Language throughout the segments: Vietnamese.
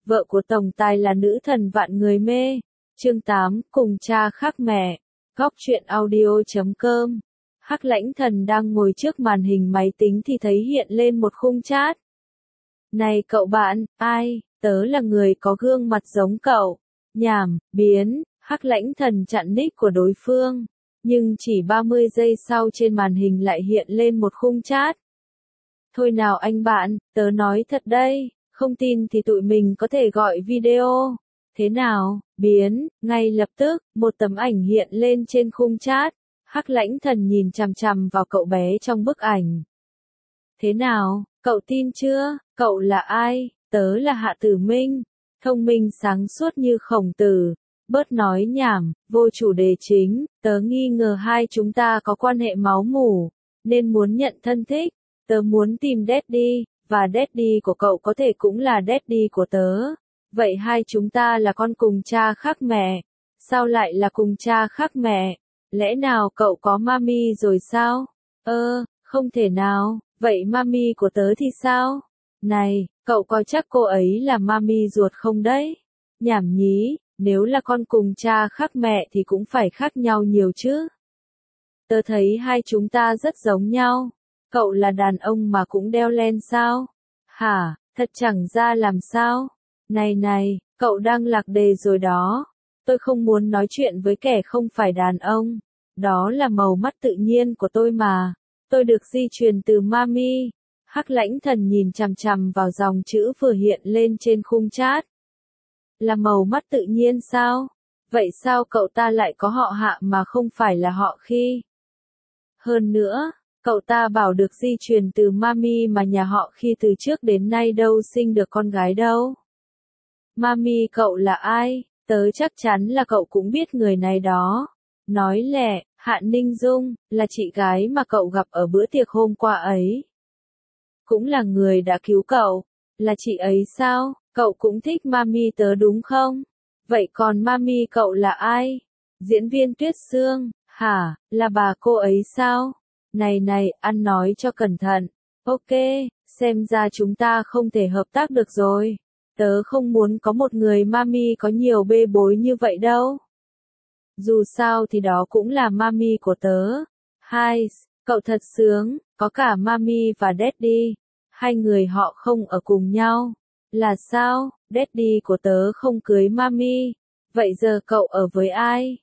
vợ của tổng tài là nữ thần vạn người mê. Chương 8, cùng cha khác mẹ. Góc truyện audio.com. Hắc Lãnh Thần đang ngồi trước màn hình máy tính thì thấy hiện lên một khung chat. Này cậu bạn, ai, tớ là người có gương mặt giống cậu. Nhảm, biến, Hắc Lãnh Thần chặn nick của đối phương. Nhưng chỉ 30 giây sau trên màn hình lại hiện lên một khung chat. Thôi nào anh bạn, tớ nói thật đây, không tin thì tụi mình có thể gọi video. Thế nào, biến, ngay lập tức, một tấm ảnh hiện lên trên khung chat. Hắc Lãnh Thần nhìn chằm chằm vào cậu bé trong bức ảnh. Thế nào, cậu tin chưa, cậu là ai? Tớ là Hạ Tử Minh, thông minh sáng suốt như Khổng Tử. Bớt nói nhảm, vô chủ đề chính, tớ nghi ngờ hai chúng ta có quan hệ máu mủ, nên muốn nhận thân thích. Tớ muốn tìm daddy, và daddy của cậu có thể cũng là daddy của tớ. Vậy hai chúng ta là con cùng cha khác mẹ. Sao lại là cùng cha khác mẹ? Lẽ nào cậu có mami rồi sao? Không thể nào, vậy mami của tớ thì sao? Này, cậu coi chắc cô ấy là mami ruột không đấy? Nhảm nhí, nếu là con cùng cha khác mẹ thì cũng phải khác nhau nhiều chứ. Tớ thấy hai chúng ta rất giống nhau. Cậu là đàn ông mà cũng đeo len sao? Hả, thật chẳng ra làm sao? Này, cậu đang lạc đề rồi đó. Tôi không muốn nói chuyện với kẻ không phải đàn ông. Đó là màu mắt tự nhiên của tôi mà. Tôi được di truyền từ mami. Hắc Lãnh Thần nhìn chằm chằm vào dòng chữ vừa hiện lên trên khung chat. Là màu mắt tự nhiên sao? Vậy sao cậu ta lại có họ Hạ mà không phải là họ Khi? Hơn nữa, cậu ta bảo được di truyền từ mami mà nhà họ Khi từ trước đến nay đâu sinh được con gái đâu. Mami cậu là ai? Tớ chắc chắn là cậu cũng biết người này đó. Nói lẹ, Hạ Ninh Dung, là chị gái mà cậu gặp ở bữa tiệc hôm qua ấy. Cũng là người đã cứu cậu. Là chị ấy sao? Cậu cũng thích mami tớ đúng không? Vậy còn mami cậu là ai? Diễn viên Tuyết Sương, hả, là bà cô ấy sao? Này, ăn nói cho cẩn thận. Ok, xem ra chúng ta không thể hợp tác được rồi. Tớ không muốn có một người mami có nhiều bê bối như vậy đâu. Dù sao thì đó cũng là mami của tớ. Hai, cậu thật sướng, có cả mami và daddy. Hai người họ không ở cùng nhau. Là sao, daddy của tớ không cưới mami. Vậy giờ cậu ở với ai?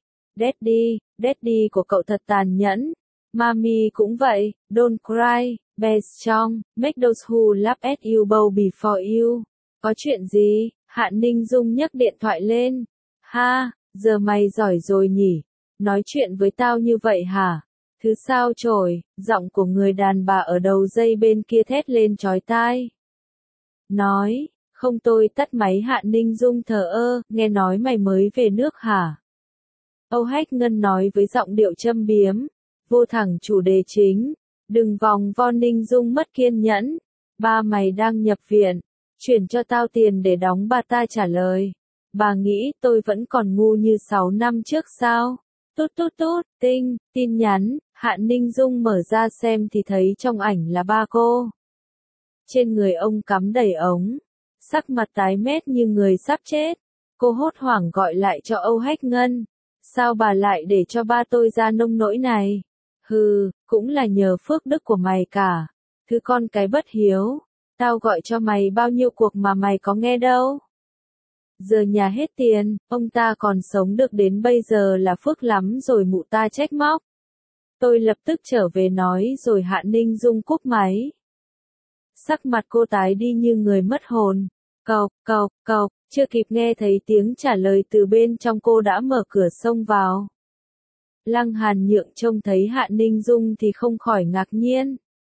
Daddy của cậu thật tàn nhẫn. Mami cũng vậy, don't cry, be strong, make those who laugh at you bow before you. Có chuyện gì? Hạ Ninh Dung nhấc điện thoại lên. Ha, giờ mày giỏi rồi nhỉ? Nói chuyện với tao như vậy hả? Thứ sao chổi, giọng của người đàn bà ở đầu dây bên kia thét lên chói tai. Nói, không tôi tắt máy. Hạ Ninh Dung thờ ơ, nghe nói mày mới về nước hả? Âu Hách Ngân nói với giọng điệu châm biếm, vô thẳng chủ đề chính. Đừng vòng vo. Ninh Dung mất kiên nhẫn. Ba mày đang nhập viện. Chuyển cho tao tiền để đóng. Bà ta trả lời. Bà nghĩ tôi vẫn còn ngu như 6 năm trước sao? Tút, tin nhắn. Hạ Ninh Dung mở ra xem thì thấy trong ảnh là ba cô. Trên người ông cắm đầy ống. Sắc mặt tái mét như người sắp chết. Cô hốt hoảng gọi lại cho Âu Hách Ngân. Sao bà lại để cho ba tôi ra nông nỗi này? Hừ, cũng là nhờ phước đức của mày cả. Thứ con cái bất hiếu. Tao gọi cho mày bao nhiêu cuộc mà mày có nghe đâu. Giờ nhà hết tiền, ông ta còn sống được đến bây giờ là phước lắm rồi. Mụ ta trách móc. Tôi lập tức trở về nói rồi. Hạ Ninh Dung cúp máy. Sắc mặt cô tái đi như người mất hồn. Cậu, chưa kịp nghe thấy tiếng trả lời từ bên trong cô đã mở cửa xông vào. Lăng Hàn Nhượng trông thấy Hạ Ninh Dung thì không khỏi ngạc nhiên.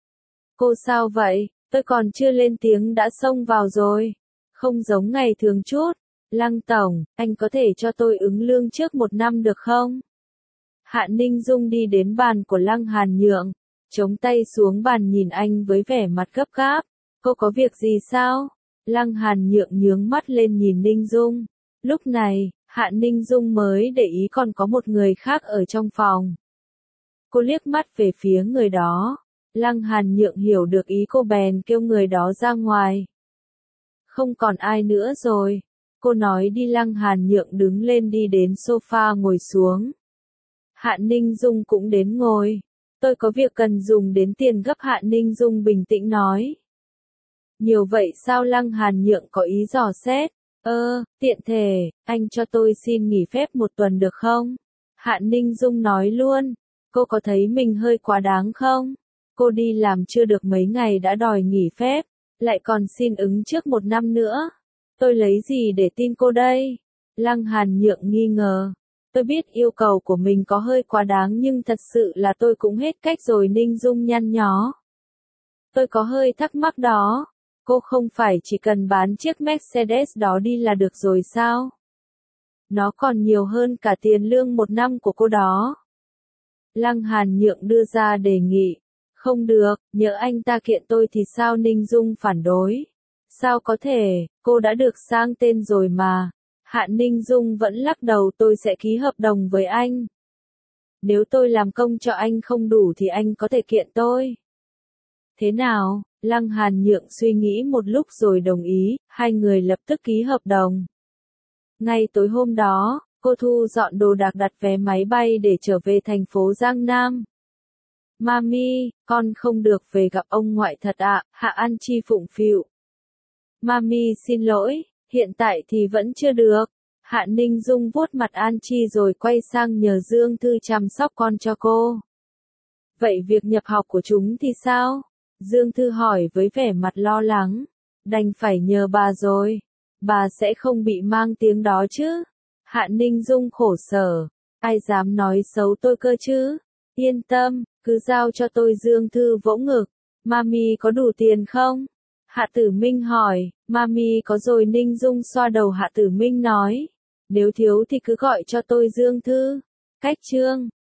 Cô sao vậy, tôi còn chưa lên tiếng đã xông vào rồi. Không giống ngày thường chút. Lăng tổng, anh có thể cho tôi ứng lương trước 1 năm được không? Hạ Ninh Dung đi đến bàn của Lăng Hàn Nhượng, chống tay xuống bàn nhìn anh với vẻ mặt gấp gáp. Cô có việc gì sao? Lăng Hàn Nhượng nhướng mắt lên nhìn Ninh Dung. Lúc này, Hạ Ninh Dung mới để ý còn có một người khác ở trong phòng. Cô liếc mắt về phía người đó. Lăng Hàn Nhượng hiểu được ý cô bèn kêu người đó ra ngoài. Không còn ai nữa rồi. Cô nói đi. Lăng Hàn Nhượng đứng lên đi đến sofa ngồi xuống. Hạ Ninh Dung cũng đến ngồi. Tôi có việc cần dùng đến tiền gấp. Hạ Ninh Dung bình tĩnh nói. Nhiều vậy sao? Lăng Hàn Nhượng có ý dò xét. Tiện thể, anh cho tôi xin nghỉ phép 1 tuần được không? Hạ Ninh Dung nói luôn. Cô có thấy mình hơi quá đáng không? Cô đi làm chưa được mấy ngày đã đòi nghỉ phép, lại còn xin ứng trước 1 năm nữa. Tôi lấy gì để tin cô đây? Lăng Hàn Nhượng nghi ngờ. Tôi biết yêu cầu của mình có hơi quá đáng nhưng thật sự là tôi cũng hết cách rồi. Ninh Dung nhăn nhó. Tôi có hơi thắc mắc đó. Cô không phải chỉ cần bán chiếc Mercedes đó đi là được rồi sao? Nó còn nhiều hơn cả tiền lương 1 năm của cô đó. Lăng Hàn Nhượng đưa ra đề nghị. Không được, nhỡ anh ta kiện tôi thì sao? Ninh Dung phản đối. Sao có thể, cô đã được sang tên rồi mà. Hạ Ninh Dung vẫn lắc đầu. Tôi sẽ ký hợp đồng với anh. Nếu tôi làm công cho anh không đủ thì anh có thể kiện tôi. Thế nào? Lăng Hàn Nhượng suy nghĩ một lúc rồi đồng ý. Hai người lập tức ký hợp đồng. Ngay tối hôm đó, cô thu dọn đồ đạc đặt vé máy bay để trở về thành phố Giang Nam. Mami, con không được về gặp ông ngoại thật ạ. Hạ An Chi phụng phịu. Mami xin lỗi, hiện tại thì vẫn chưa được. Hạ Ninh Dung vuốt mặt An Chi rồi quay sang nhờ Dương Thư chăm sóc con cho cô. Vậy việc nhập học của chúng thì sao? Dương Thư hỏi với vẻ mặt lo lắng. Đành phải nhờ bà rồi. Bà sẽ không bị mang tiếng đó chứ? Hạ Ninh Dung khổ sở. Ai dám nói xấu tôi cơ chứ? Yên tâm, cứ giao cho tôi. Dương Thư vỗ ngực. Mami có đủ tiền không? Hạ Tử Minh hỏi. Mami có rồi. Ninh Dung xoa đầu. Hạ Tử Minh nói. Nếu thiếu thì cứ gọi cho tôi. Dương Thư. Cách chương